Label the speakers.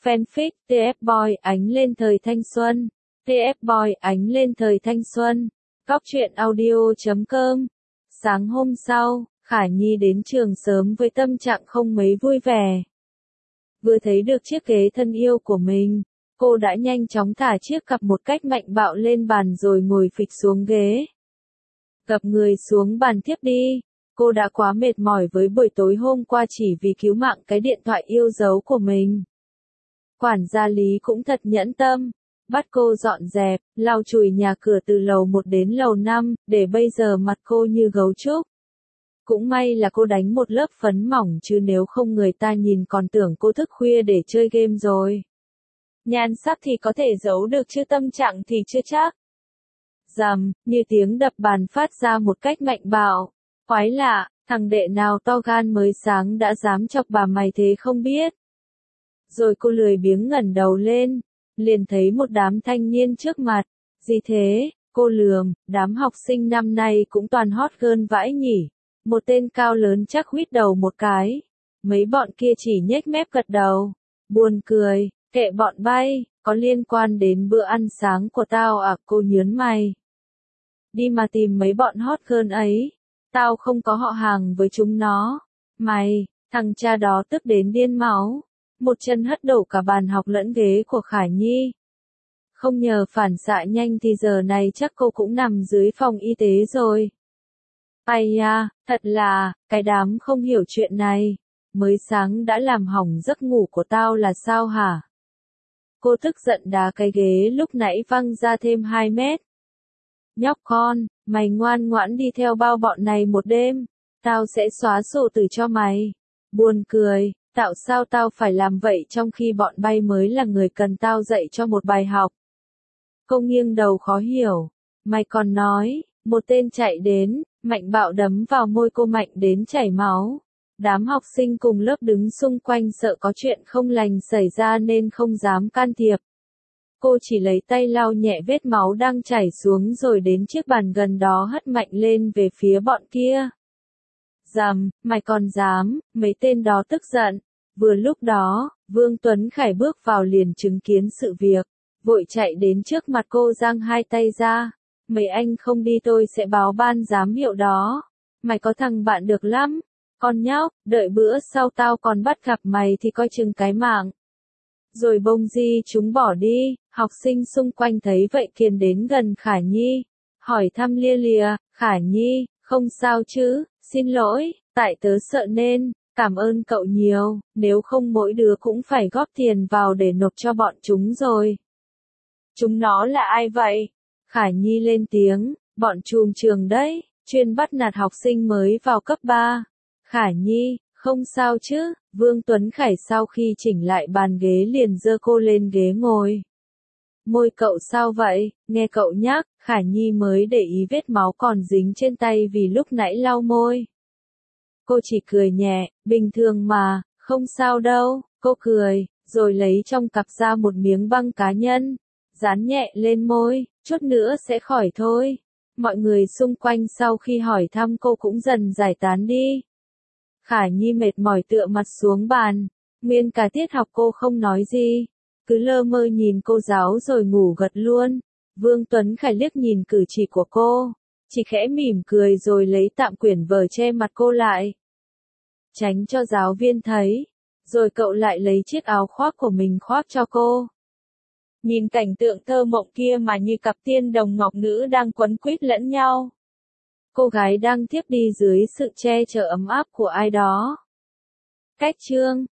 Speaker 1: Fanfic TF Boy ánh lên thời thanh xuân. TF Boy ánh lên thời thanh xuân. Góc truyện audio.com. Sáng hôm sau, Khả Nhi đến trường sớm với tâm trạng không mấy vui vẻ. Vừa thấy được chiếc ghế thân yêu của mình, cô đã nhanh chóng thả chiếc cặp một cách mạnh bạo lên bàn rồi ngồi phịch xuống ghế. Gập người xuống bàn tiếp đi. Cô đã quá mệt mỏi với buổi tối hôm qua chỉ vì cứu mạng cái điện thoại yêu dấu của mình. Quản gia Lý cũng thật nhẫn tâm, bắt cô dọn dẹp, lau chùi nhà cửa từ lầu 1 đến lầu 5, để bây giờ mặt cô như gấu trúc. Cũng may là cô đánh một lớp phấn mỏng chứ nếu không người ta nhìn còn tưởng cô thức khuya để chơi game rồi. Nhan sắc thì có thể giấu được chứ tâm trạng thì chưa chắc. Rầm, như tiếng đập bàn phát ra một cách mạnh bạo. Quái lạ, thằng đệ nào to gan mới sáng đã dám chọc bà mày thế không biết. Rồi cô lười biếng ngẩng đầu lên, liền thấy một đám thanh niên trước mặt. Gì thế, cô lườm, đám học sinh năm nay cũng toàn hot girl vãi nhỉ. Một tên cao lớn chắc huýt đầu một cái. Mấy bọn kia chỉ nhếch mép gật đầu. Buồn cười, kệ bọn bay, có liên quan đến bữa ăn sáng của tao à, cô nhớn mày. Đi mà tìm mấy bọn hot girl ấy. Tao không có họ hàng với chúng nó. Mày, thằng cha đó tức đến điên máu. Một chân hất đổ cả bàn học lẫn ghế của Khả Nhi. Không nhờ phản xạ nhanh thì giờ này chắc cô cũng nằm dưới phòng y tế rồi. Ai da, thật là, cái đám không hiểu chuyện này. Mới sáng đã làm hỏng giấc ngủ của tao là sao hả? Cô tức giận đá cái ghế lúc nãy văng ra thêm 2 mét. Nhóc con, mày ngoan ngoãn đi theo bao bọn này một đêm. Tao sẽ xóa sổ tử cho mày. Buồn cười, tại sao tao phải làm vậy trong khi bọn bay mới là người cần tao dạy cho một bài học. Cô nghiêng đầu khó hiểu. Mày còn nói, một tên chạy đến, mạnh bạo đấm vào môi cô mạnh đến chảy máu. Đám học sinh cùng lớp đứng xung quanh sợ có chuyện không lành xảy ra nên không dám can thiệp. Cô chỉ lấy tay lau nhẹ vết máu đang chảy xuống rồi đến chiếc bàn gần đó hất mạnh lên về phía bọn kia. Rầm, mày còn dám, mấy tên đó tức giận. Vừa lúc đó, Vương Tuấn Khải bước vào liền chứng kiến sự việc, vội chạy đến trước mặt cô giang hai tay ra. Mấy anh không đi tôi sẽ báo ban giám hiệu đó. Mày có thằng bạn được lắm. Con nhóc, đợi bữa sau tao còn bắt gặp mày thì coi chừng cái mạng. Rồi bông di chúng bỏ đi, học sinh xung quanh thấy vậy kiền đến gần Khả Nhi. Hỏi thăm lia lịa, Khả Nhi, không sao chứ, xin lỗi, tại tớ sợ nên, cảm ơn cậu nhiều, nếu không mỗi đứa cũng phải góp tiền vào để nộp cho bọn chúng rồi. Chúng nó là ai vậy? Khả Nhi lên tiếng, bọn trùm trường đấy, chuyên bắt nạt học sinh mới vào cấp 3. Khả Nhi, không sao chứ, Vương Tuấn Khải sau khi chỉnh lại bàn ghế liền giơ cô lên ghế ngồi. Môi cậu sao vậy, nghe cậu nhắc, Khả Nhi mới để ý vết máu còn dính trên tay vì lúc nãy lau môi. Cô chỉ cười nhẹ, bình thường mà, không sao đâu, cô cười, rồi lấy trong cặp ra một miếng băng cá nhân, dán nhẹ lên môi, chút nữa sẽ khỏi thôi. Mọi người xung quanh sau khi hỏi thăm cô cũng dần giải tán đi. Khả Nhi mệt mỏi tựa mặt xuống bàn, nguyên cả tiết học cô không nói gì, cứ lơ mơ nhìn cô giáo rồi ngủ gật luôn. Vương Tuấn Khải liếc nhìn cử chỉ của cô, chỉ khẽ mỉm cười rồi lấy tạm quyển vở che mặt cô lại. Tránh cho giáo viên thấy, rồi cậu lại lấy chiếc áo khoác của mình khoác cho cô. Nhìn cảnh tượng thơ mộng kia mà như cặp tiên đồng ngọc nữ đang quấn quýt lẫn nhau. Cô gái đang thiếp đi dưới sự che chở ấm áp của ai đó. Cách chương